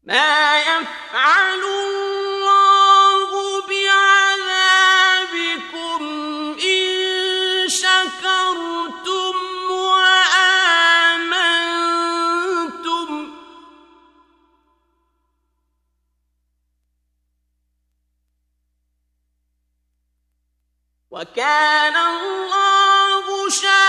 ما يفعل الله بعذابكم إن شكرتم وآمنتم وكان الله شاكرا